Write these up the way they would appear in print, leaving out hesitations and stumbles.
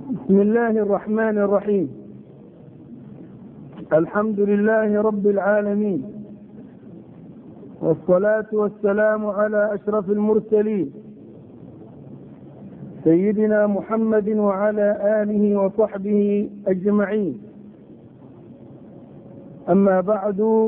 بسم الله الرحمن الرحيم. الحمد لله رب العالمين، والصلاة والسلام على أشرف المرسلين سيدنا محمد وعلى آله وصحبه أجمعين. أما بعد،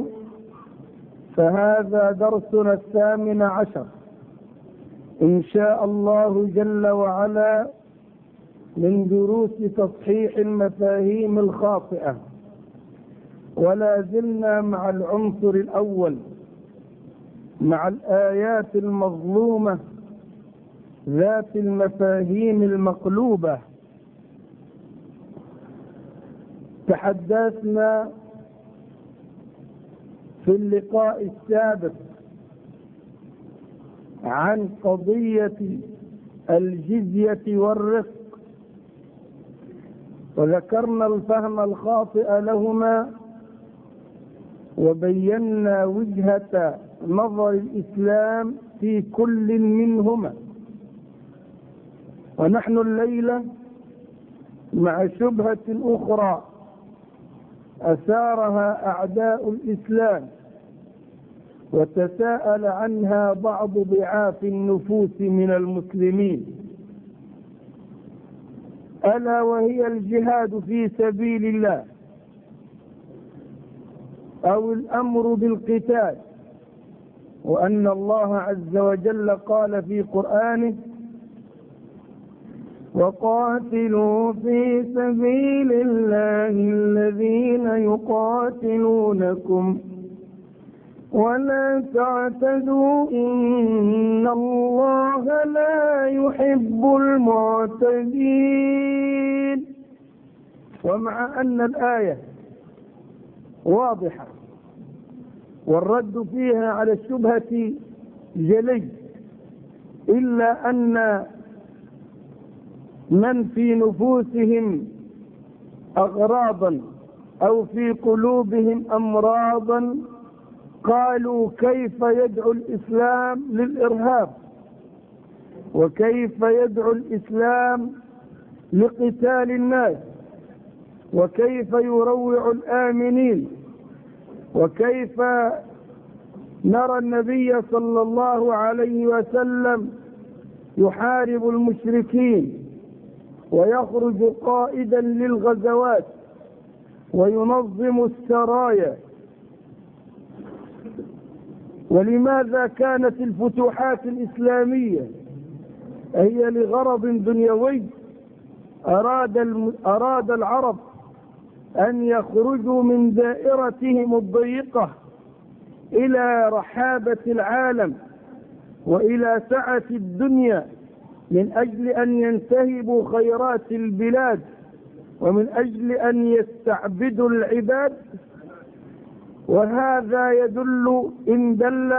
فهذا درسنا 18 إن شاء الله جل وعلا من دروس تصحيح المفاهيم الخاطئة، ولا زلنا مع العنصر الأول، مع الآيات المظلومة ذات المفاهيم المقلوبة. تحدثنا في اللقاء السابق عن قضية الجزية والرق، وذكرنا الفهم الخاطئ لهما، وبينا وجهة نظر الإسلام في كل منهما. ونحن الليلة مع شبهة أخرى أثارها أعداء الإسلام وتساءل عنها بعض ضعاف النفوس من المسلمين، ألا وهي الجهاد في سبيل الله، أو الأمر بالقتال. وأن الله عز وجل قال في قرآنه: وقاتلوا في سبيل الله الذين يقاتلونكم ولا تعتدوا إن الله لا يحب المعتدين. ومع أن الآية واضحة والرد فيها على الشبهة جلي، إلا أن من في نفوسهم أغراضا أو في قلوبهم أمراضا قالوا: كيف يدعو الإسلام للإرهاب؟ وكيف يدعو الإسلام لقتال الناس؟ وكيف يروع الآمنين؟ وكيف نرى النبي صلى الله عليه وسلم يحارب المشركين ويخرج قائدا للغزوات وينظم السرايا؟ ولماذا كانت الفتوحات الإسلامية هي لغرض دنيوي؟ أراد العرب أن يخرجوا من دائرتهم الضيقة إلى رحابة العالم وإلى سعة الدنيا، من أجل أن ينتهبوا خيرات البلاد ومن أجل أن يستعبدوا العباد. وهذا يدل إن دل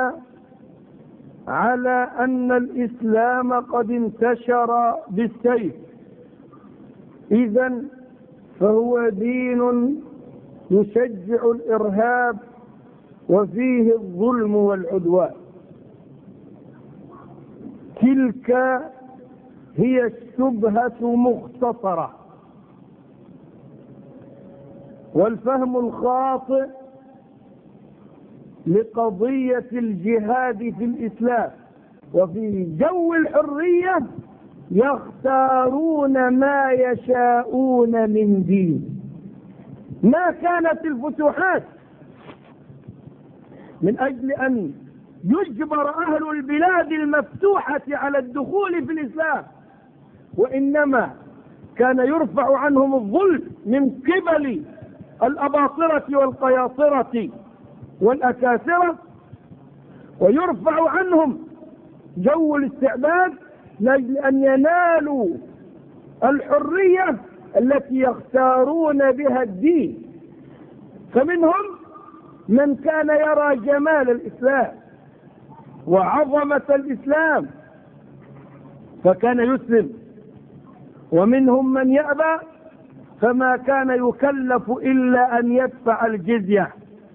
على أن الإسلام قد انتشر بالسيف، إذن فهو دين يشجع الإرهاب وفيه الظلم والعدوان. تلك هي الشبهة مختصرة. والفهم الخاطئ لقضية الجهاد في الإسلام وفي جو الحرية يختارون ما يشاءون من دين. ما كانت الفتوحات من أجل أن يجبر أهل البلاد المفتوحة على الدخول في الإسلام، وإنما كان يرفع عنهم الظلم من قبل الأباطرة والقياصرة والأكاسرة، ويرفع عنهم جو الاستعباد لأجل أن ينالوا الحرية التي يختارون بها الدين. فمنهم من كان يرى جمال الإسلام وعظمة الإسلام فكان يسلم، ومنهم من يأبى فما كان يكلف إلا أن يدفع الجزية،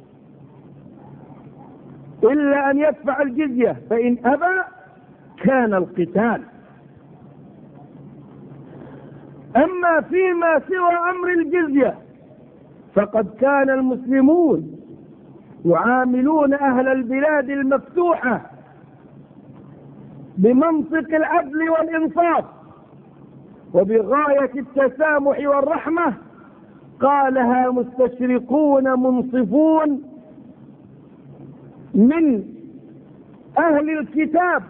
فإن أبى كان القتال. أما فيما سوى أمر الجزية فقد كان المسلمون يعاملون أهل البلاد المفتوحة بمنطق العدل والإنصاف وبغاية التسامح والرحمة، قالها مستشرقون منصفون من أهل الكتاب،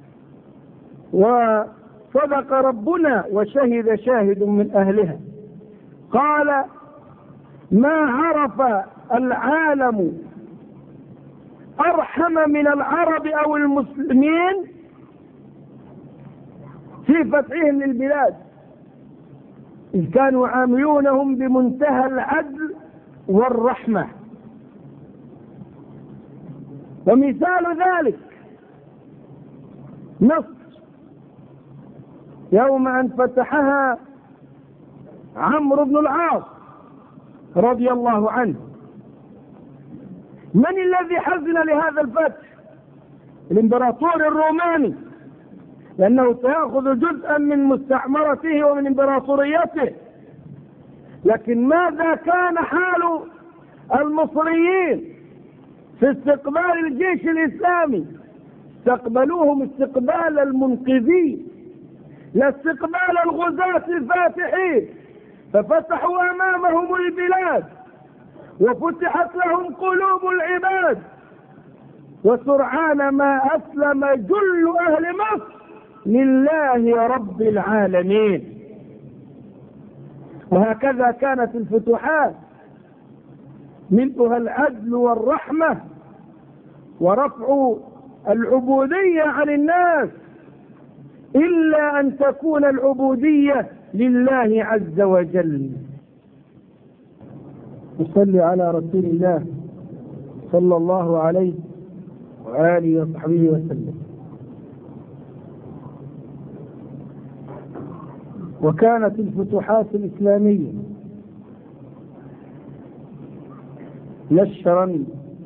وصدق ربنا وشهد شاهد من أهلها. قال: ما عرف العالم أرحم من العرب أو المسلمين في فتحهم للبلاد، إذ كانوا يعاملونهم بمنتهى العدل والرحمة. ومثال ذلك مصر يوم أن فتحها عمرو بن العاص رضي الله عنه. من الذي حزن لهذا الفتح؟ الامبراطور الروماني، لأنه سيأخذ جزءا من مستعمرته ومن امبراطوريته. لكن ماذا كان حال المصريين في استقبال الجيش الإسلامي؟ استقبلوهم استقبال المنقذين، لا استقبال الغزاة الفاتحين، ففتحوا أمامهم البلاد وفتحت لهم قلوب العباد، وسرعان ما أسلم جل أهل مصر لله رب العالمين. وهكذا كانت الفتوحات ملؤها العدل والرحمة ورفع العبودية عن الناس، إلا أن تكون العبودية لله عز وجل. نصلي على رسول الله صلى الله عليه وآله وصحبه وسلم. وكانت الفتوحات الإسلامية نشرا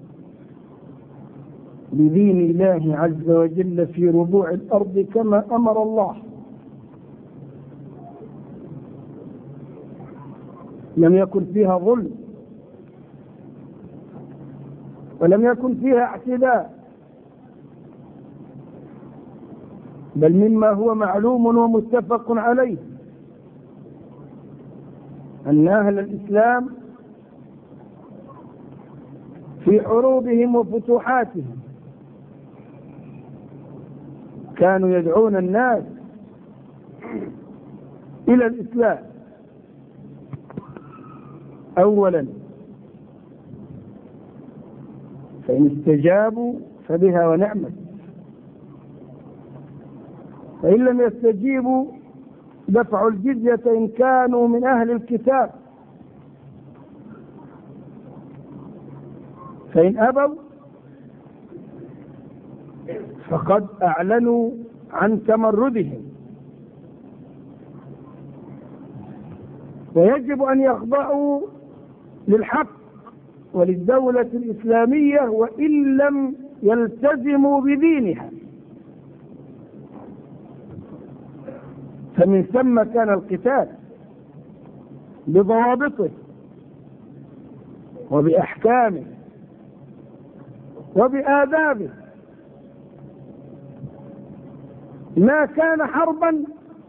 بدين الله عز وجل في ربوع الأرض كما أمر الله. لم يكن فيها ظلم ولم يكن فيها اعتداء، بل مما هو معلوم ومتفق عليه أن أهل الإسلام في حروبهم وفتوحاتهم كانوا يدعون الناس إلى الإسلام أولا، فإن استجابوا فبها ونعمت، فإن لم يستجيبوا دفعوا الجزية إن كانوا من أهل الكتاب، فإن أبوا فقد أعلنوا عن تمردهم. ويجب أن يخضعوا للحق وللدولة الإسلامية وإن لم يلتزموا بدينها. فمن ثم كان القتال بضوابطه وبأحكامه وبآدابه. ما كان حربا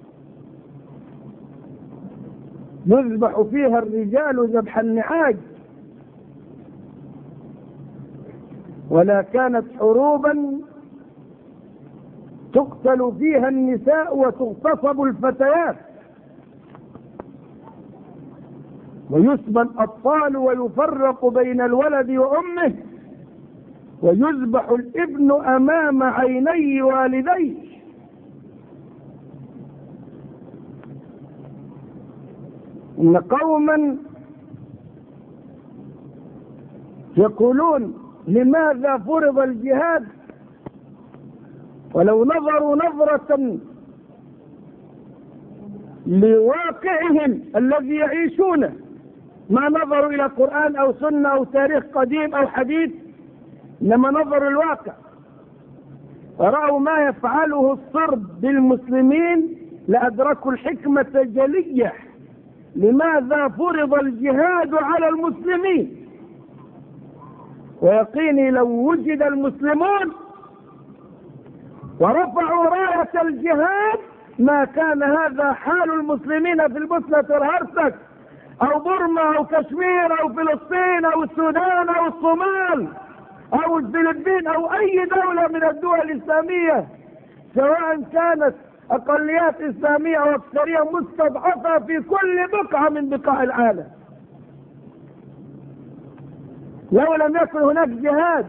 يذبح فيها الرجال ذبح النعاج، ولا كانت حروبا تقتل فيها النساء وتغتصب الفتيات ويسبى الأطفال ويفرق بين الولد وأمه ويذبح الابن أمام عيني والديه. إن قوما يقولون لماذا فرض الجهاد، ولو نظروا نظرة لواقعهم الذي يعيشونه، ما نظروا إلى قرآن أو سنة أو تاريخ قديم أو حديث، إنما نظروا الواقع، ورأوا ما يفعله الصرب بالمسلمين لأدركوا الحكمة جلية لماذا فرض الجهاد على المسلمين. ويقيني لو وجد المسلمون ورفعوا راية الجهاد ما كان هذا حال المسلمين في البوسنة والهرسك أو برما أو كشمير أو فلسطين أو السودان أو الصومال أو الفلبين أو أي دولة من الدول الإسلامية، سواء كانت أقليات إسلامية أو أكثرية مستضعفة في كل بقعة من بقاع العالم. لو لم يكن هناك جهاد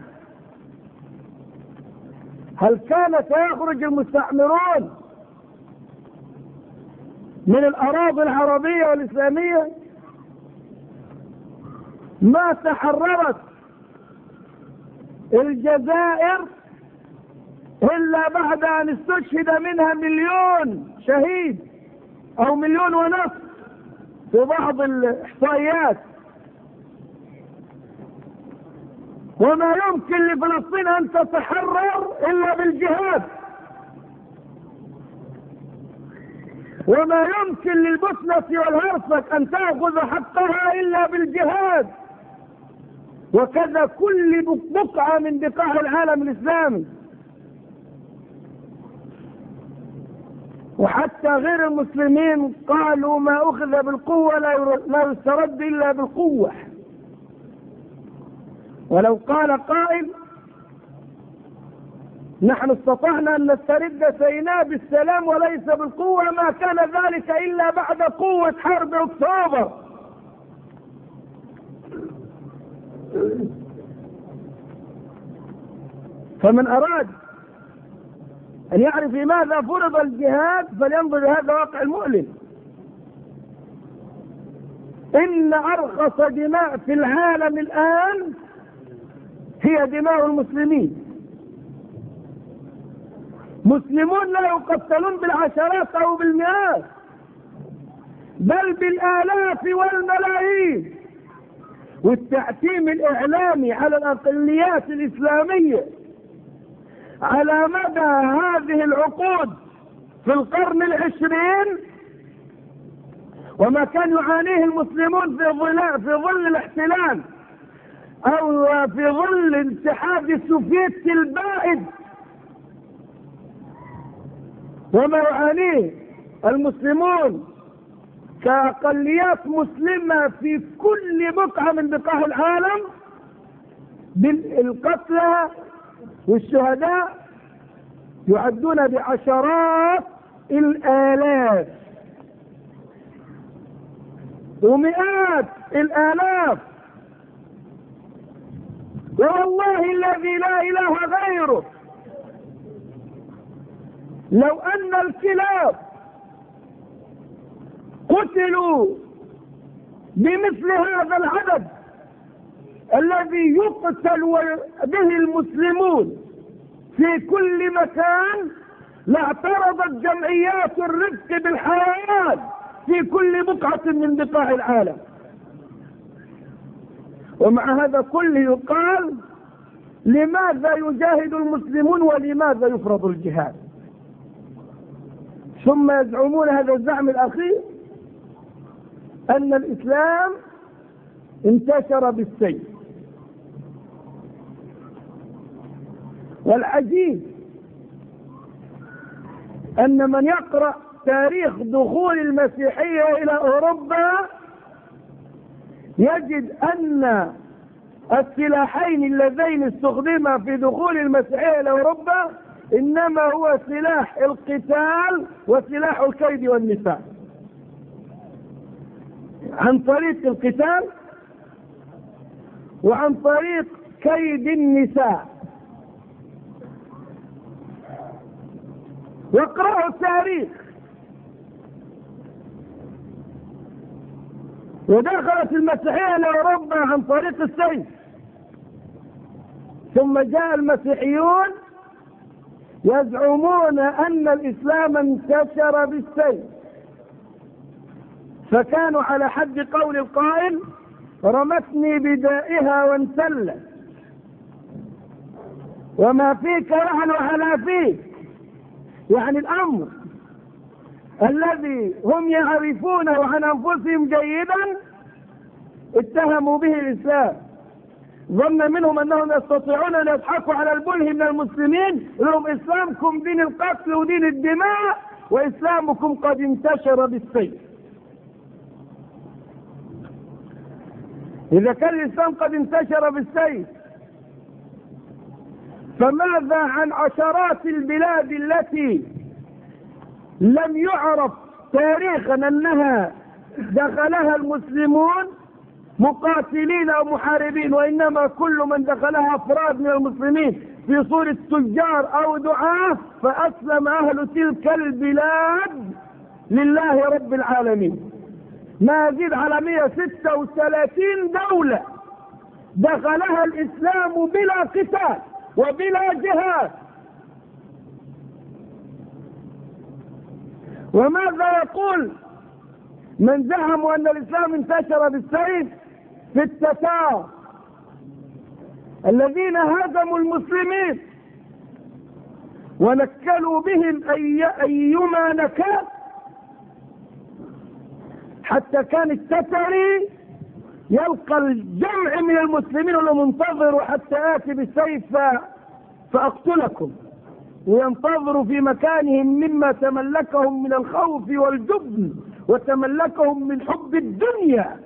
هل كان سيخرج المستعمرون من الأراضي العربية والإسلامية؟ ما تحررت الجزائر إلا بعد أن استشهد منها 1,000,000 شهيد أو 1,500,000 في بعض الإحصائيات. وما يمكن لفلسطين أن تتحرر إلا بالجهاد، وما يمكن للبوسنة والهرسك أن تأخذ حقها إلا بالجهاد، وكذا كل بقعة من بقاع العالم الإسلامي. وحتى غير المسلمين قالوا ما أخذ بالقوة لا يسترد إلا بالقوة. ولو قال قائل نحن استطعنا أن نسترد سيناء بالسلام وليس بالقوة، ما كان ذلك إلا بعد قوة حرب أكتوبر. فمن أراد أن يعرف لماذا فرض الجهاد فلينظر لهذا الواقع المؤلم. إن أرخص دماء في العالم الآن هي دماء المسلمين. مسلمون لا يقتلون بالعشرات أو بالمئات بل بالآلاف والملايين. والتعتيم الإعلامي على الأقليات الإسلامية على مدى هذه العقود في القرن 20 وما كان يعانيه المسلمون في ظل الاحتلال أو في ظل الاتحاد السوفيتي البائد، وما يعانيه المسلمون كأقليات مسلمة في كل بقعة من بقاع العالم بالقتلى والشهداء يعدون بعشرات الآلاف ومئات الآلاف. والله الذي لا إله غيره لو أن الكلاب قتلوا بمثل هذا العدد الذي يقتل به المسلمون في كل مكان لاعترضت جمعيات الرفق بالحيوان في كل بقعة من بقاع العالم. ومع هذا كله يقال لماذا يجاهد المسلمون ولماذا يفرض الجهاد؟ ثم يزعمون هذا الزعم الأخير أن الإسلام انتشر بالسيف. والعجيب أن من يقرأ تاريخ دخول المسيحية إلى أوروبا يجد أن السلاحين اللذين استخدما في دخول المسيحية إلى أوروبا إنما هو سلاح القتال وسلاح الكيد والنفاق. عن طريق القتال وعن طريق كيد النساء. واقرأوا التاريخ. ودخلت المسيحية إلى أوروبا عن طريق السيف، ثم جاء المسيحيون يزعمون أن الإسلام انتشر بالسيف، فكانوا على حد قول القائل رمتني بدائها وانسلت وما فيك يعلو على فيك. يعني الأمر الذي هم يعرفونه عن أنفسهم جيدا اتهموا به الإسلام، ظن منهم أنهم يستطيعون أن يضحكوا على البله من المسلمين، لهم إسلامكم دين القتل ودين الدماء، وإسلامكم قد انتشر بالسيف. إذا كان الإسلام قد انتشر بالسيف، فماذا عن عشرات البلاد التي لم يعرف تاريخا أنها دخلها المسلمون مقاتلين أو محاربين، وإنما كل من دخلها أفراد من المسلمين في صورة تجار أو دعاة، فأسلم أهل تلك البلاد لله رب العالمين. ما يزيد على 136 دولة دخلها الإسلام بلا قتال وبلا جهاد. وماذا يقول من زعموا أن الإسلام انتشر بالسيف؟ في التتار الذين هزموا المسلمين ونكلوا بهم أيما نكال، حتى كان التتري يلقى الجمع من المسلمين ومنتظر حتى آتي بالسيف فأقتلكم، وينتظروا في مكانهم مما تملكهم من الخوف والجبن وتملكهم من حب الدنيا،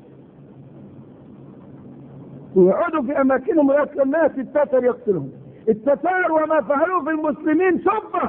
ويقعدوا في أماكنهم ويأتي الناس التتر يقتلهم. التتار وما فعلوه في المسلمين سبة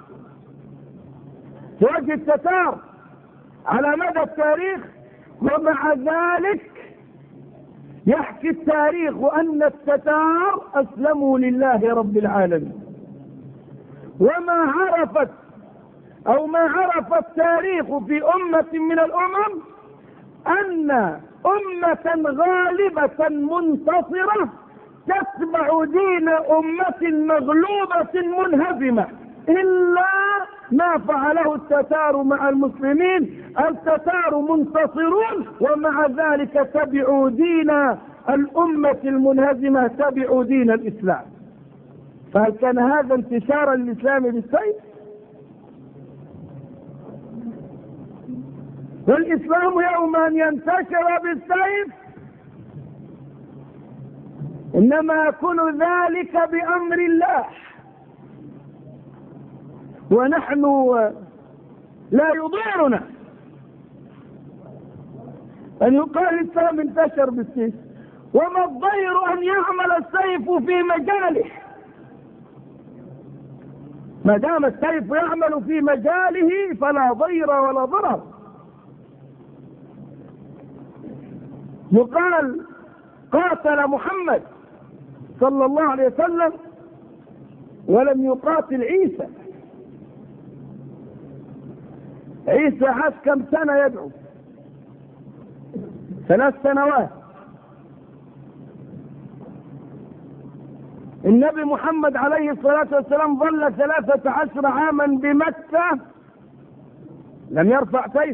في وجه التتار على مدى التاريخ، ومع ذلك يحكي التاريخ أن التتار أسلموا لله رب العالمين. وما عرفت أو ما عرف التاريخ في أمة من الأمم أن أمة غالبة منتصرة تتبع دين أمة مغلوبة منهزمة، إلا ما فعله التتار مع المسلمين. التتار منتصرون ومع ذلك تبعوا دين الأمة المنهزمة، تبعوا دين الإسلام. فهل كان هذا انتشارا للإسلام بالسيف؟ والإسلام يوم أن ينتشر بالسيف إنما يكون ذلك بأمر الله، ونحن لا يضيرنا أن يقال الإسلام انتشر بالسيف. وما الضير أن يعمل السيف في مجاله، ما دام السيف يعمل في مجاله فلا ضير ولا ضرر. يقال قاتل محمد صلى الله عليه وسلم ولم يقاتل عيسى. عيسى عاش كم سنة يدعو؟ 3 سنوات. النبي محمد عليه الصلاة والسلام ظل 13 عاما بمكة لم يرفع سيف،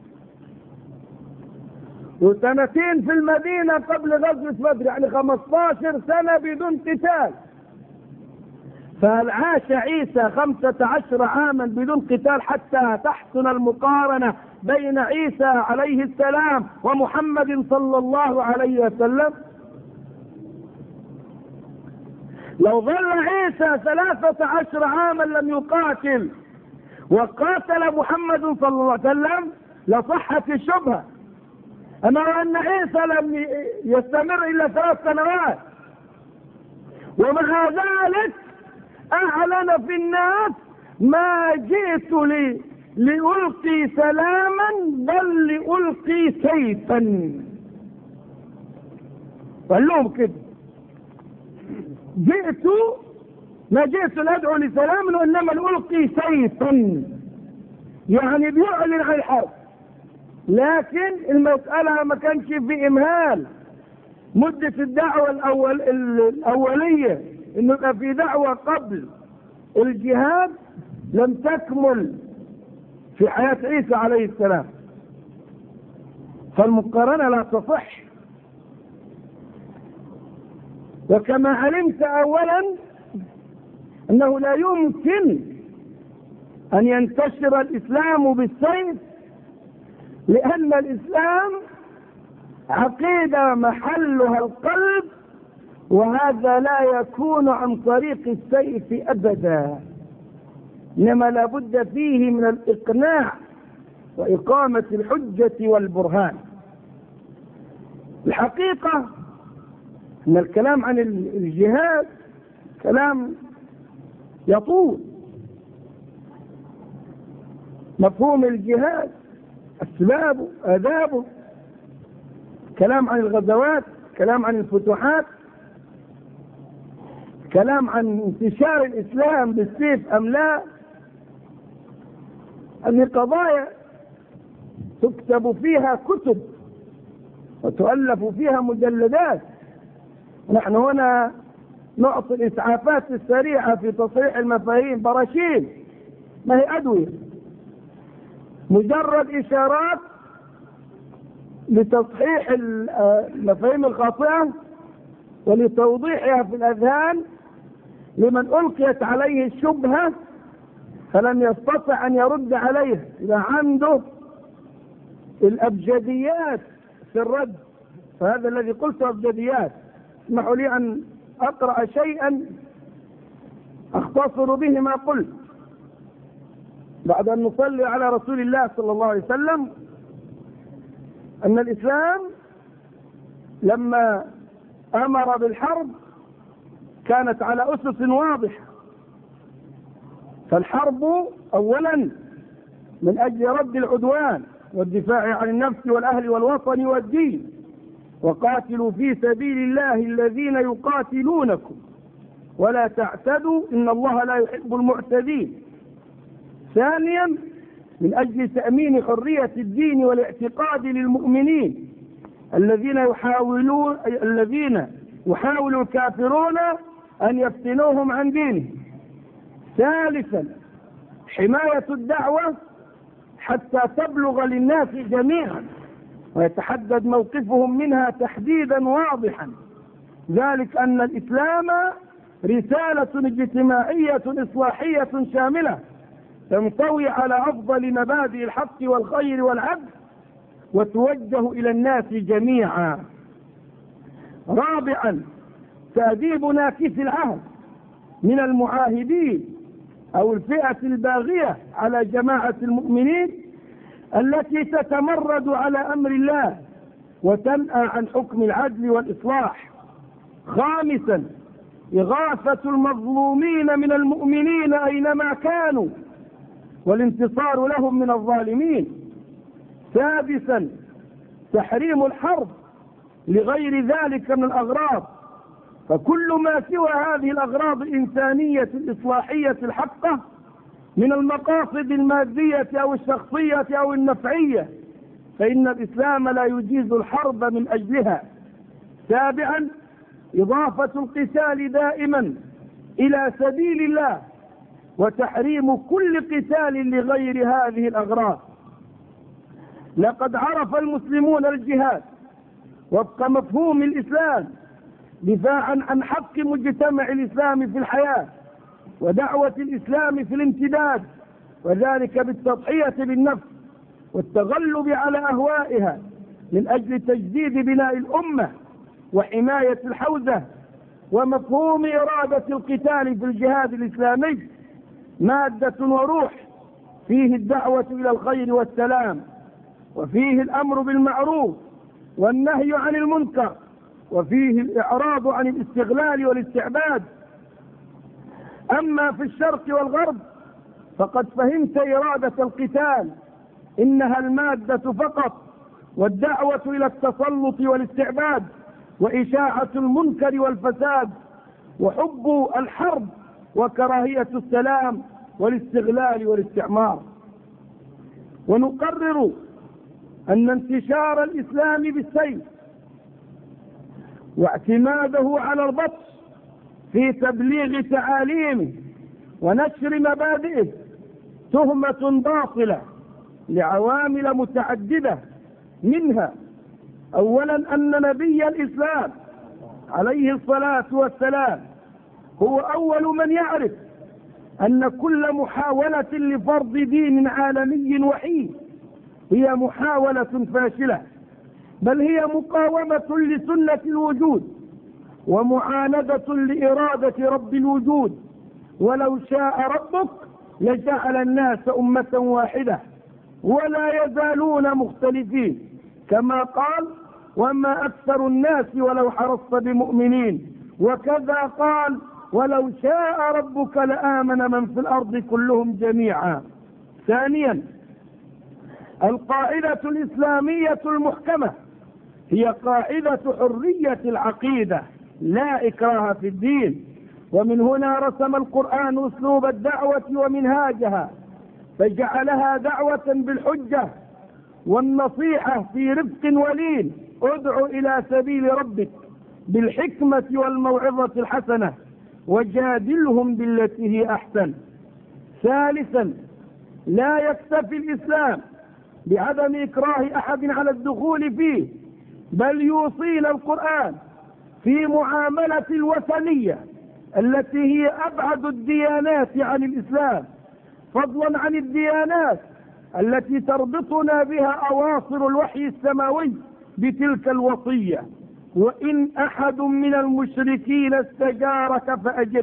وسنتين في المدينة قبل غزوة بدر، يعني 15 سنة بدون قتال. فهل عاش عيسى 15 عاما بدون قتال حتى تحسن المقارنة بين عيسى عليه السلام ومحمد صلى الله عليه وسلم؟ لو ظل عيسى 13 عاما لم يقاتل وقاتل محمد صلى الله عليه وسلم لصحت الشبهة. أما أن عيسى لم يستمر إلا 3 سنوات، ومع ذلك أعلن في الناس ما جئت لألقي سلاما بل لألقي سيفا. قال لهم كده، ما جئت لأدعو لسلام وإنما لألقي سيفا، يعني بيعلن عن الحرب. لكن المسألة ما كانش في إمهال مدة الدعوة الأولية، إنه يبقى في دعوة قبل الجهاد لم تكمل في حياة عيسى عليه السلام، فالمقارنة لا تصح. وكما علمت أولا أنه لا يمكن أن ينتشر الإسلام بالسيف، لأن الإسلام عقيدة محلها القلب، وهذا لا يكون عن طريق السيف أبدا، إنما لا بد فيه من الإقناع وإقامة الحجة والبرهان. الحقيقة أن الكلام عن الجهاد كلام يطول. مفهوم الجهاد، أسبابه، آدابه، كلام عن الغزوات، كلام عن الفتوحات، كلام عن انتشار الإسلام بالسيف أم لا. هذه قضايا تكتب فيها كتب وتؤلف فيها مجلدات. نحن هنا نعطي الإسعافات السريعة في تصحيح المفاهيم، براشيل، ما هي أدوية، مجرد إشارات لتصحيح المفاهيم الخاطئة ولتوضيحها في الأذهان لمن ألقيت عليه الشبهة فلم يستطع أن يرد عليها، إذا عنده الأبجديات في الرد. فهذا الذي قلت أبجديات. اسمحوا لي أن أقرأ شيئا أختصر به ما قلت بعد أن نصلي على رسول الله صلى الله عليه وسلم. أن الإسلام لما أمر بالحرب كانت على أسس واضحة. فالحرب أولا من أجل رد العدوان والدفاع عن النفس والأهل والوطن والدين، وقاتلوا في سبيل الله الذين يقاتلونكم ولا تعتدوا إن الله لا يحب المعتدين. ثانيا من أجل تأمين حرية الدين والاعتقاد للمؤمنين الذين يحاول الكافرون أن يفتنوهم عن دينهم. ثالثا حماية الدعوة حتى تبلغ للناس جميعا ويتحدد موقفهم منها تحديدا واضحا، ذلك أن الإسلام رسالة اجتماعية إصلاحية شاملة تنطوي على أفضل مبادئ الحق والخير والعدل وتوجه إلى الناس جميعا. رابعا تأديب ناكث العهد من المعاهدين أو الفئة الباغية على جماعة المؤمنين التي تتمرد على أمر الله وتنأى عن حكم العدل والإصلاح. خامسا إغاثة المظلومين من المؤمنين أينما كانوا والانتصار لهم من الظالمين. سادسا تحريم الحرب لغير ذلك من الأغراض، فكل ما سوى هذه الأغراض الإنسانية الإصلاحية الحقة من المقاصد المادية أو الشخصية أو النفعية فإن الإسلام لا يجيز الحرب من أجلها. سابعا إضافة القتال دائما إلى سبيل الله وتحريم كل قتال لغير هذه الأغراض. لقد عرف المسلمون الجهاد وفق مفهوم الإسلام دفاعا عن حق مجتمع الإسلام في الحياة ودعوة الإسلام في الامتداد، وذلك بالتضحية بالنفس والتغلب على أهوائها من أجل تجديد بناء الأمة وحماية الحوزة. ومفهوم إرادة القتال في الجهاد الإسلامي مادة وروح فيه الدعوة إلى الخير والسلام، وفيه الأمر بالمعروف والنهي عن المنكر، وفيه الإعراض عن الاستغلال والاستعباد. أما في الشرق والغرب فقد فهمت إرادة القتال إنها المادة فقط، والدعوة إلى التسلط والاستعباد وإشاعة المنكر والفساد وحب الحرب وكراهية السلام والاستغلال والاستعمار. ونقرر أن انتشار الإسلام بالسيف واعتماده على البطش في تبليغ تعاليمه ونشر مبادئه تهمة باطلة لعوامل متعددة، منها أولا أن نبي الإسلام عليه الصلاة والسلام هو أول من يعرف أن كل محاولة لفرض دين عالمي وحيد هي محاولة فاشلة، بل هي مقاومة لسنة الوجود ومعاندة لإرادة رب الوجود. ولو شاء ربك لجعل الناس أمة واحدة ولا يزالون مختلفين، كما قال وما أكثر الناس ولو حرصت بمؤمنين، وكذا قال ولو شاء ربك لآمن من في الأرض كلهم جميعا. ثانيا، القاعدة الإسلامية المحكمة هي قاعدة حرية العقيدة لا إكراه في الدين. ومن هنا رسم القرآن أسلوب الدعوة ومنهاجها، فجعلها دعوة بالحجة والنصيحة في رفق ولين. ادع إلى سبيل ربك بالحكمة والموعظة الحسنة وجادلهم بالتي هي أحسن. ثالثا، لا يكتفي الإسلام بعدم إكراه أحد على الدخول فيه، بل يوصينا القرآن في معاملة الوثنية التي هي أبعد الديانات عن الإسلام، فضلا عن الديانات التي تربطنا بها أواصر الوحي السماوي بتلك الوصية: وإن أحد من المشركين استجارك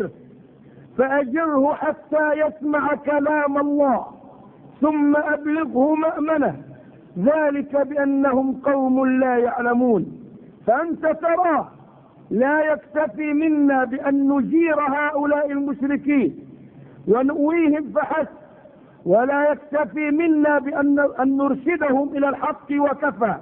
فأجره حتى يسمع كلام الله ثم أبلغه مأمنه، ذلك بأنهم قوم لا يعلمون. فأنت تراه لا يكتفي منا بأن نجير هؤلاء المشركين ونؤويهم فحسب، ولا يكتفي منا بأن نرشدهم إلى الحق وكفى،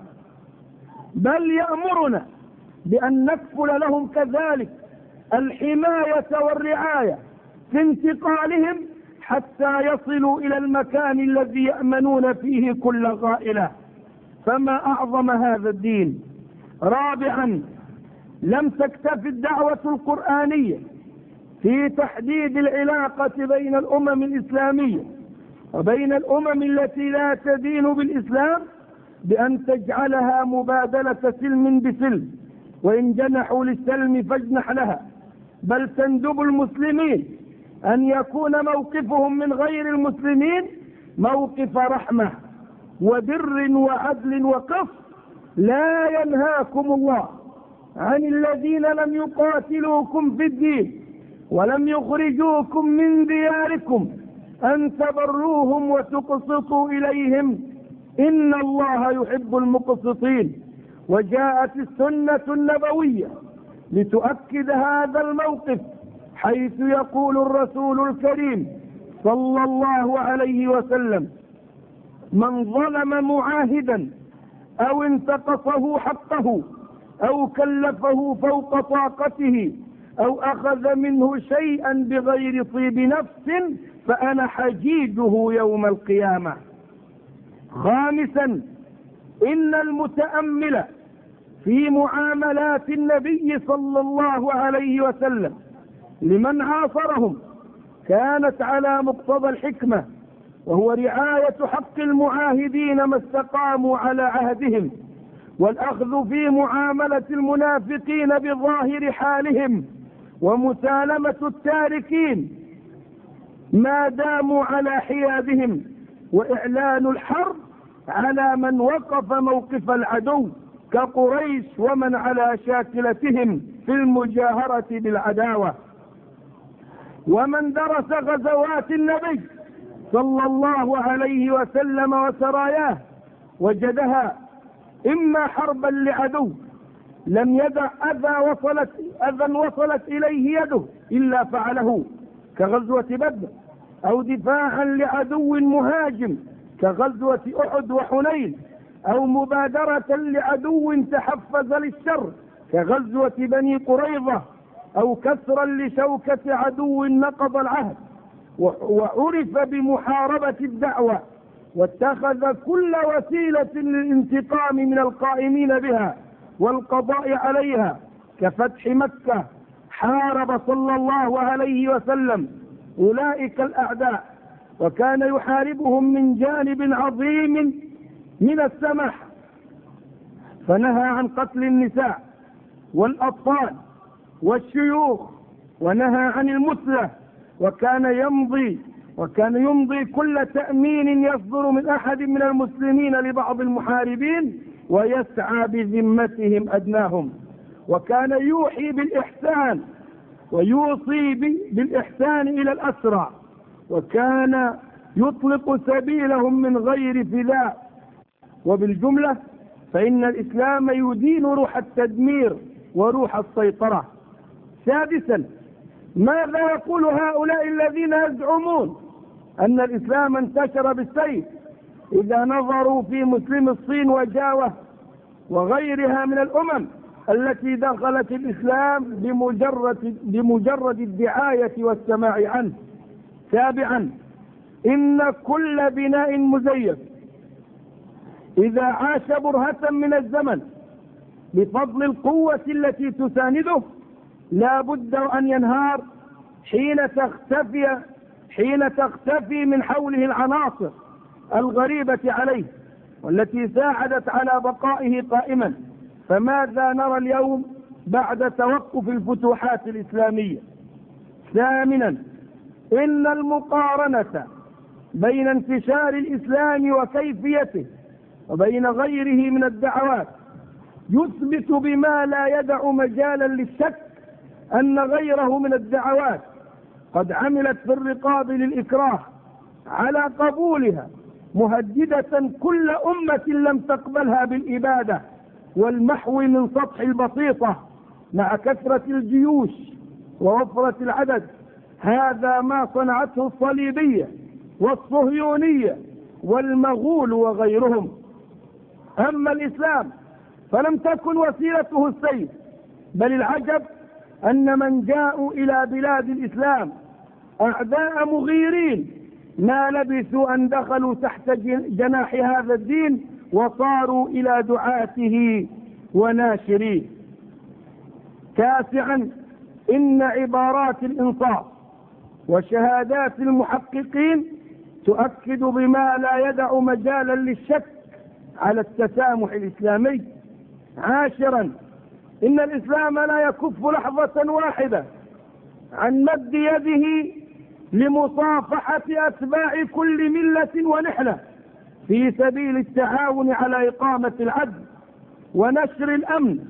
بل يأمرنا بأن نكفل لهم كذلك الحماية والرعاية في انتقالهم حتى يصلوا إلى المكان الذي يأمنون فيه كل غائلة. فما أعظم هذا الدين. رابعا، لم تكتف الدعوة القرآنية في تحديد العلاقة بين الأمم الإسلامية وبين الأمم التي لا تدين بالإسلام بأن تجعلها مبادلة سلم بسلم، وإن جنحوا للسلم فاجنح لها، بل تندب المسلمين أن يكون موقفهم من غير المسلمين موقف رحمة وبر وعدل وقسط. لا ينهاكم الله عن الذين لم يقاتلوكم في الدين ولم يخرجوكم من دياركم أن تبروهم وتقسطوا إليهم إن الله يحب المقسطين. وجاءت السنة النبوية لتؤكد هذا الموقف، حيث يقول الرسول الكريم صلى الله عليه وسلم: من ظلم معاهدا أو انتقصه حقه أو كلفه فوق طاقته أو أخذ منه شيئا بغير طيب نفس فأنا حجيجه يوم القيامة. خامسا، إن المتأمل في معاملات النبي صلى الله عليه وسلم لمن عاصرهم كانت على مقتضى الحكمة، وهو رعاية حق المعاهدين ما استقاموا على عهدهم، والأخذ في معاملة المنافقين بظاهر حالهم، ومسالمة التاركين ما داموا على حيادهم، وإعلان الحرب على من وقف موقف العدو كقريش ومن على شاكلتهم في المجاهرة بالعداوة. ومن درس غزوات النبي صلى الله عليه وسلم وسراياه وجدها إما حربا لعدو لم يدع أذى وصلت إليه يده إلا فعله كغزوة بدر، أو دفاعا لعدو مهاجم كغزوة أحد وحنين، أو مبادرة لعدو تحفز للشر كغزوة بني قريظة، أو كسرا لشوكة عدو نقض العهد وعرف بمحاربة الدعوة، واتخذ كل وسيلة للانتقام من القائمين بها والقضاء عليها كفتح مكة. حارب صلى الله عليه وسلم أولئك الأعداء، وكان يحاربهم من جانب عظيم من السماح، فنهى عن قتل النساء والأطفال والشيوخ، ونهى عن المثلة وكان يمضي كل تأمين يصدر من أحد من المسلمين لبعض المحاربين ويسعى بذمتهم أدناهم، وكان يوحي بالإحسان ويوصي بالإحسان إلى الأسرع، وكان يطلق سبيلهم من غير فداء. وبالجملة فإن الإسلام يدين روح التدمير وروح السيطرة. سادسا، ماذا يقول هؤلاء الذين يزعمون أن الإسلام انتشر بالسيف إذا نظروا في مسلم الصين وجاوة وغيرها من الأمم التي دخلت الإسلام بمجرد الدعاية والسماع عنه؟ سابعا، إن كل بناء مزيف إذا عاش برهة من الزمن بفضل القوة التي تسانده لا بد أن ينهار حين تختفي من حوله العناصر الغريبة عليه والتي ساعدت على بقائه قائما. فماذا نرى اليوم بعد توقف الفتوحات الإسلامية؟ ثامنا، إن المقارنة بين انتشار الإسلام وكيفيته وبين غيره من الدعوات يثبت بما لا يدع مجالا للشك أن غيره من الدعوات قد عملت في الرقاب للإكراه على قبولها، مهددة كل أمة لم تقبلها بالإبادة والمحو من سطح البسيطة مع كثرة الجيوش ووفرة العدد. هذا ما صنعته الصليبية والصهيونية والمغول وغيرهم. أما الإسلام فلم تكن وسيلته السيف، بل العجب أن من جاءوا إلى بلاد الإسلام أعداء مغيرين ما لبثوا أن دخلوا تحت جناح هذا الدين وصاروا إلى دعاته وناشريه. تاسعا، إن عبارات الإنصاف وشهادات المحققين تؤكد بما لا يدع مجالا للشك على التسامح الإسلامي. عاشرا، إن الإسلام لا يكف لحظة واحدة عن مد يده لمصافحة أتباع كل ملة ونحلة في سبيل التعاون على إقامة العدل ونشر الأمن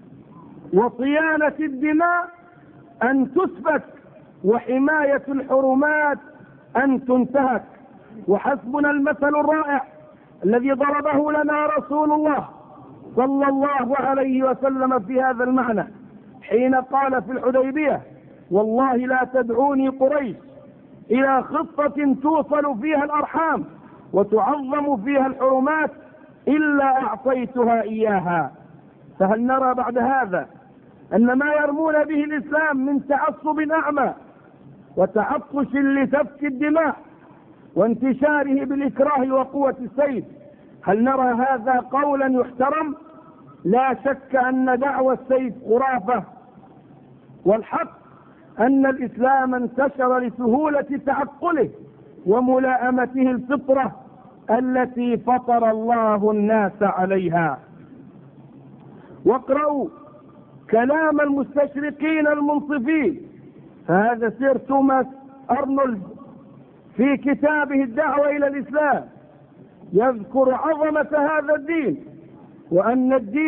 وصيانة الدماء أن تسفك وحماية الحرمات أن تنتهك. وحسبنا المثل الرائع الذي ضربه لنا رسول الله صلى الله عليه وسلم في هذا المعنى حين قال في الحديبية: والله لا تدعوني قريش إلى خطة توصل فيها الأرحام وتعظم فيها الحرمات إلا أعطيتها إياها. فهل نرى بعد هذا أن ما يرمون به الإسلام من تعصب أعمى وتعطش لسفك الدماء وانتشاره بالإكراه وقوة السيف، هل نرى هذا قولا يحترم؟ لا شك أن دعوى السيف خرافة، والحق أن الإسلام انتشر لسهولة تعقله وملائمته الفطرة التي فطر الله الناس عليها. واقرأوا كلام المستشرقين المنصفين، فهذا سير توماس أرنولد في كتابه الدعوة إلى الإسلام يذكر عظمة هذا الدين، وأن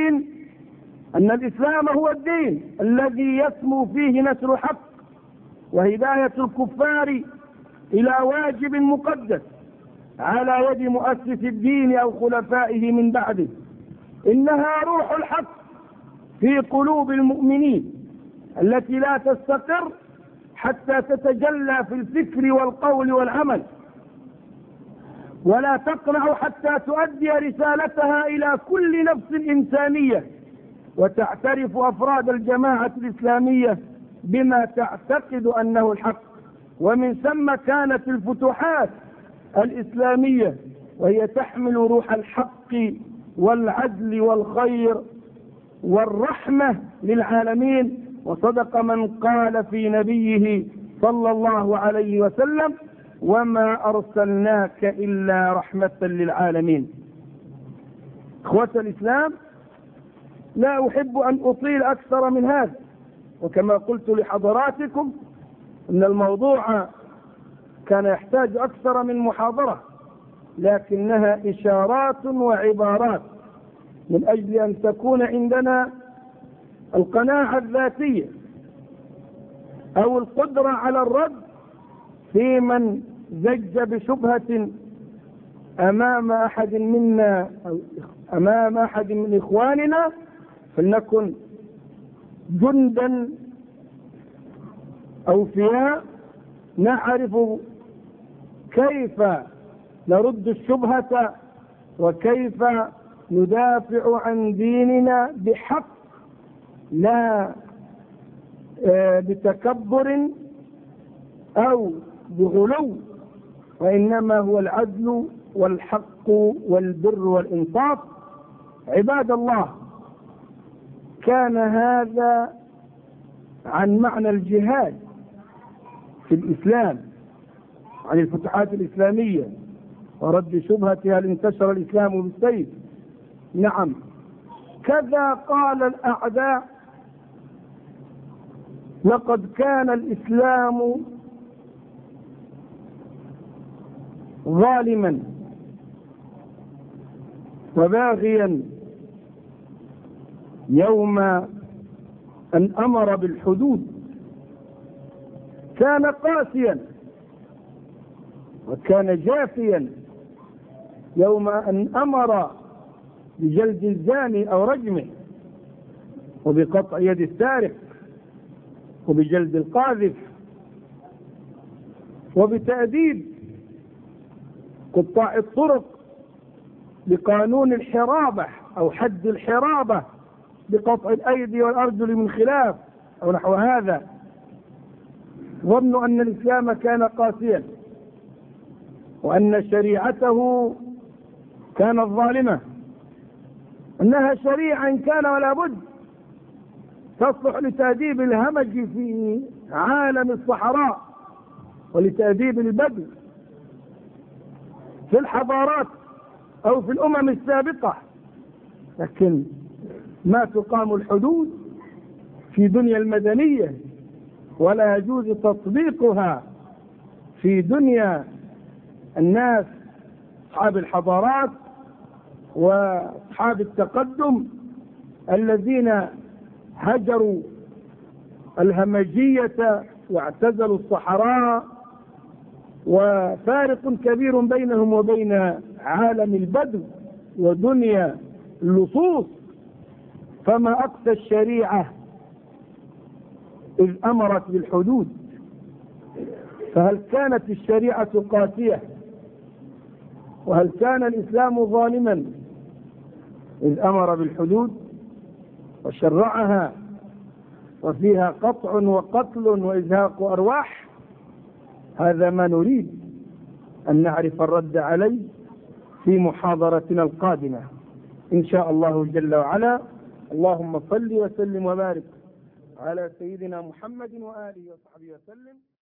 الإسلام هو الدين الذي يسمو فيه نشر الحق وهداية الكفار إلى واجب مقدس على يد مؤسس الدين أو خلفائه من بعده. إنها روح الحق في قلوب المؤمنين التي لا تستقر حتى تتجلى في الفكر والقول والعمل، ولا تقنع حتى تؤدي رسالتها إلى كل نفس إنسانية وتعترف أفراد الجماعة الإسلامية بما تعتقد أنه الحق. ومن ثم كانت الفتوحات الإسلامية وهي تحمل روح الحق والعدل والخير والرحمة للعالمين. وصدق من قال في نبيه صلى الله عليه وسلم: وما أرسلناك إلا رحمة للعالمين. إخوة الإسلام، لا أحب أن أطيل أكثر من هذا، وكما قلت لحضراتكم أن الموضوع كان يحتاج أكثر من محاضرة، لكنها إشارات وعبارات من أجل أن تكون عندنا القناعة الذاتية أو القدرة على الرد في من زج بشبهة أمام أحد منا أو أمام أحد من إخواننا، فلنكن جندا أوفياء نعرف كيف نرد الشبهة وكيف ندافع عن ديننا بحق، لا بتكبر أو بغلو، وإنما هو العدل والحق والبر والإنصاف. عباد الله، كان هذا عن معنى الجهاد في الإسلام، عن الفتوحات الإسلامية ورد شبهتها انتشر الإسلام بالسيف. نعم، كذا قال الأعداء: لقد كان الإسلام ظالما وباغيا يوم أن أمر بالحدود، كان قاسيا وكان جافيا يوم أن أمر بجلد الزاني أو رجمه وبقطع يد السارق وبجلد القاذف وبتأديب قطاع الطرق بقانون الحرابة أو حد الحرابة بقطع الأيدي والأرجل من خلاف أو نحو هذا. ظنوا أن الإسلام كان قاسيا وأن شريعته كانت ظالمة، أنها شريعة إن كان ولا بد تصلح لتأديب الهمج في عالم الصحراء ولتأديب البدو في الحضارات أو في الأمم السابقة، لكن ما تقام الحدود في دنيا المدنية ولا يجوز تطبيقها في دنيا الناس أصحاب الحضارات وأصحاب التقدم الذين هجروا الهمجية واعتزلوا الصحراء، وفارق كبير بينهم وبين عالم البدو ودنيا اللصوص. فما أقسى الشريعة إذ أمرت بالحدود، فهل كانت الشريعة قاسية؟ وهل كان الإسلام ظالما إذ أمر بالحدود وشرعها وفيها قطع وقتل وإزهاق أرواح؟ هذا ما نريد أن نعرف الرد عليه في محاضرتنا القادمة إن شاء الله جل وعلا. اللهم صل وسلم وبارك على سيدنا محمد وآله وصحبه وسلم.